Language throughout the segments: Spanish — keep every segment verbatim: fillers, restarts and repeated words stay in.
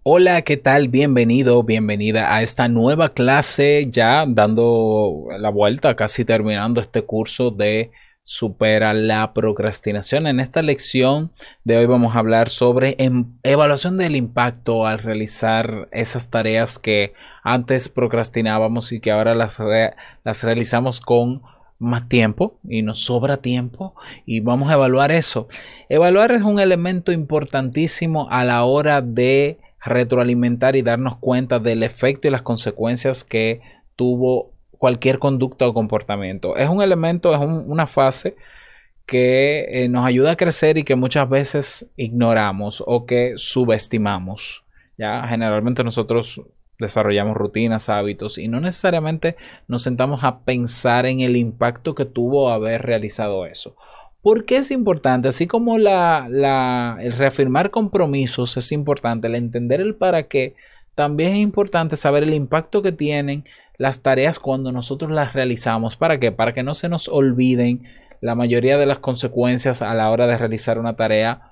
Hola, ¿qué tal? Bienvenido, bienvenida a esta nueva clase, ya dando la vuelta, casi terminando este curso de Supera la procrastinación. En esta lección de hoy vamos a hablar sobre em- evaluación del impacto al realizar esas tareas que antes procrastinábamos y que ahora las, re- las realizamos con más tiempo y nos sobra tiempo y vamos a evaluar eso. Evaluar es un elemento importantísimo a la hora de retroalimentar y darnos cuenta del efecto y las consecuencias que tuvo cualquier conducta o comportamiento. Es un elemento, es un, una fase que eh, nos ayuda a crecer y que muchas veces ignoramos o que subestimamos. Ya generalmente nosotros desarrollamos rutinas, hábitos y no necesariamente nos sentamos a pensar en el impacto que tuvo haber realizado eso. ¿Por qué es importante? Así como la, la, el reafirmar compromisos es importante, el entender el para qué, también es importante saber el impacto que tienen las tareas cuando nosotros las realizamos. ¿Para qué? Para que no se nos olviden la mayoría de las consecuencias a la hora de realizar una tarea.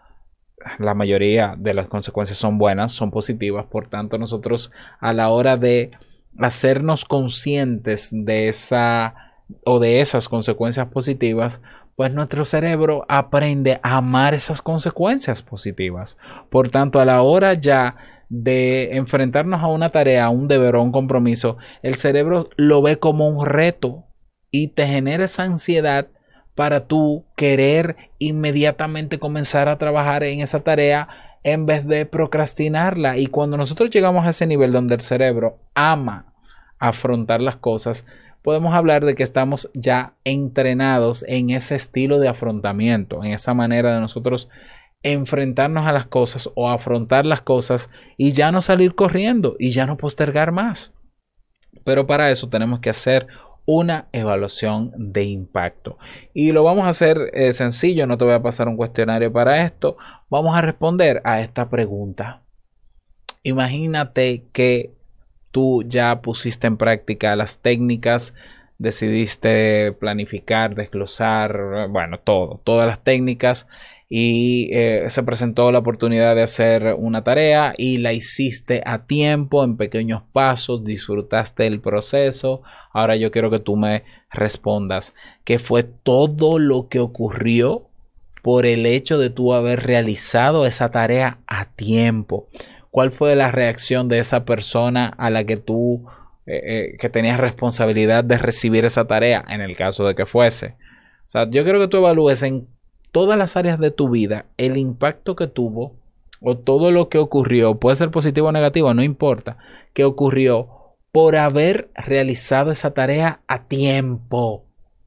La mayoría de las consecuencias son buenas, son positivas. Por tanto, nosotros a la hora de hacernos conscientes de esa o de esas consecuencias positivas, pues nuestro cerebro aprende a amar esas consecuencias positivas. Por tanto, a la hora ya de enfrentarnos a una tarea, a un deber o un compromiso, el cerebro lo ve como un reto y te genera esa ansiedad para tú querer inmediatamente comenzar a trabajar en esa tarea en vez de procrastinarla. Y cuando nosotros llegamos a ese nivel donde el cerebro ama afrontar las cosas, podemos hablar de que estamos ya entrenados en ese estilo de afrontamiento, en esa manera de nosotros enfrentarnos a las cosas o afrontar las cosas y ya no salir corriendo y ya no postergar más. Pero para eso tenemos que hacer una evaluación de impacto. Y lo vamos a hacer eh, sencillo, no te voy a pasar un cuestionario para esto. Vamos a responder a esta pregunta. Imagínate que tú ya pusiste en práctica las técnicas, decidiste planificar, desglosar, bueno, todo, todas las técnicas y eh, se presentó la oportunidad de hacer una tarea y la hiciste a tiempo, en pequeños pasos, disfrutaste el proceso. Ahora yo quiero que tú me respondas qué fue todo lo que ocurrió por el hecho de tú haber realizado esa tarea a tiempo. ¿Cuál fue la reacción de esa persona a la que tú eh, eh, que tenías responsabilidad de recibir esa tarea, en el caso de que fuese? O sea, yo quiero que tú evalúes en todas las áreas de tu vida el impacto que tuvo o todo lo que ocurrió, puede ser positivo o negativo, no importa, que ocurrió por haber realizado esa tarea a tiempo.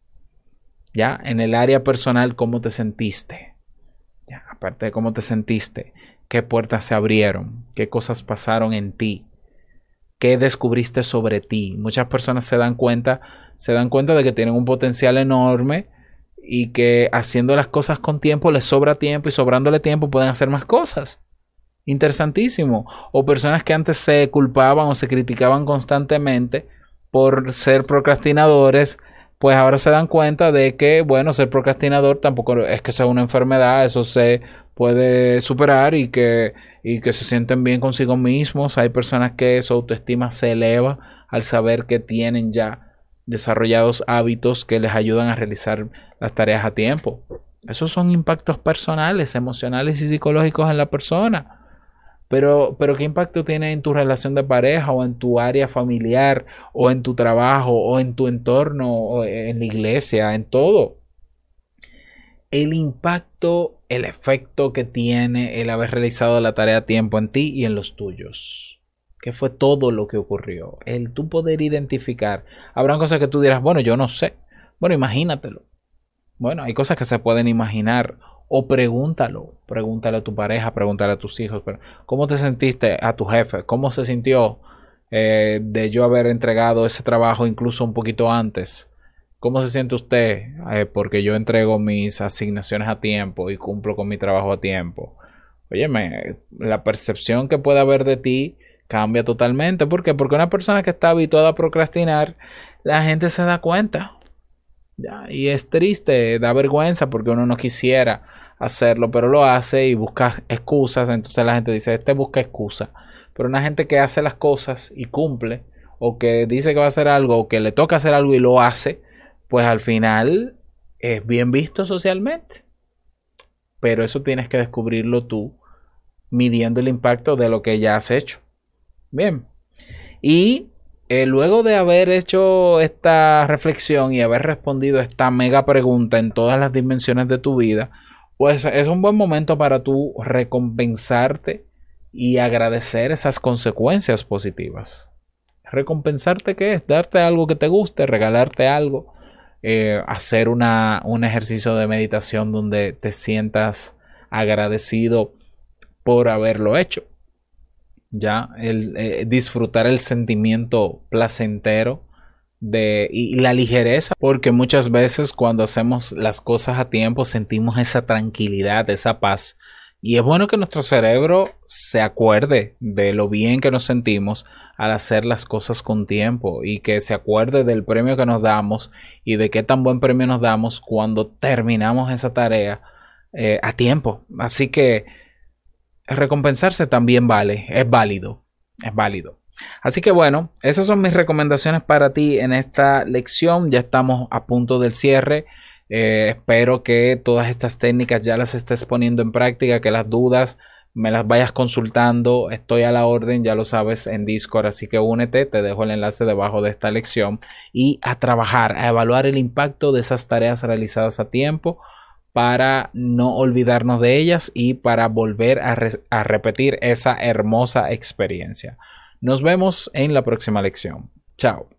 Ya, en el área personal, ¿cómo te sentiste? Ya, aparte de cómo te sentiste, qué puertas se abrieron, qué cosas pasaron en ti, qué descubriste sobre ti. Muchas personas se dan cuenta, se dan cuenta de que tienen un potencial enorme y que haciendo las cosas con tiempo les sobra tiempo y sobrándole tiempo pueden hacer más cosas. Interesantísimo. O personas que antes se culpaban o se criticaban constantemente por ser procrastinadores, pues ahora se dan cuenta de que, bueno, ser procrastinador tampoco es que sea una enfermedad, eso se puede superar y que, y que se sienten bien consigo mismos. Hay personas que su autoestima se eleva al saber que tienen ya desarrollados hábitos que les ayudan a realizar las tareas a tiempo. Esos son impactos personales, emocionales y psicológicos en la persona. Pero, pero ¿qué impacto tiene en tu relación de pareja o en tu área familiar o en tu trabajo o en tu entorno o en la iglesia, en todo? El impacto, el efecto que tiene el haber realizado la tarea a tiempo en ti y en los tuyos. ¿Qué fue todo lo que ocurrió? El tú poder identificar. Habrán cosas que tú dirás, bueno, yo no sé. Bueno, imagínatelo. Bueno, hay cosas que se pueden imaginar. O pregúntalo. Pregúntale a tu pareja, pregúntale a tus hijos. ¿Cómo te sentiste a tu jefe? ¿Cómo se sintió eh, de yo haber entregado ese trabajo incluso un poquito antes? ¿Cómo se siente usted? Eh, porque yo entrego mis asignaciones a tiempo y cumplo con mi trabajo a tiempo. Óyeme, la percepción que puede haber de ti cambia totalmente. ¿Por qué? Porque una persona que está habituada a procrastinar, la gente se da cuenta. Ya, y es triste, da vergüenza porque uno no quisiera hacerlo, pero lo hace y busca excusas. Entonces la gente dice, este busca excusas. Pero una gente que hace las cosas y cumple, o que dice que va a hacer algo, o que le toca hacer algo y lo hace, pues al final es bien visto socialmente. Pero eso tienes que descubrirlo tú, midiendo el impacto de lo que ya has hecho. Bien. Y eh, luego de haber hecho esta reflexión y haber respondido esta mega pregunta en todas las dimensiones de tu vida, pues es un buen momento para tú recompensarte y agradecer esas consecuencias positivas. ¿Recompensarte qué es? Darte algo que te guste, regalarte algo, eh, hacer una, un ejercicio de meditación donde te sientas agradecido por haberlo hecho. Ya, el eh, disfrutar el sentimiento placentero de, y, y la ligereza, porque muchas veces cuando hacemos las cosas a tiempo sentimos esa tranquilidad, esa paz. Y es bueno que nuestro cerebro se acuerde de lo bien que nos sentimos al hacer las cosas con tiempo y que se acuerde del premio que nos damos y de qué tan buen premio nos damos cuando terminamos esa tarea eh, a tiempo. Así que recompensarse también vale, es válido, es válido. Así que bueno, esas son mis recomendaciones para ti en esta lección. Ya estamos a punto del cierre. Eh, espero que todas estas técnicas ya las estés poniendo en práctica, que las dudas me las vayas consultando. Estoy a la orden, ya lo sabes, en Discord, así que únete, te dejo el enlace debajo de esta lección y a trabajar, a evaluar el impacto de esas tareas realizadas a tiempo para no olvidarnos de ellas y para volver a, re a repetir esa hermosa experiencia. Nos vemos en la próxima lección. Chao.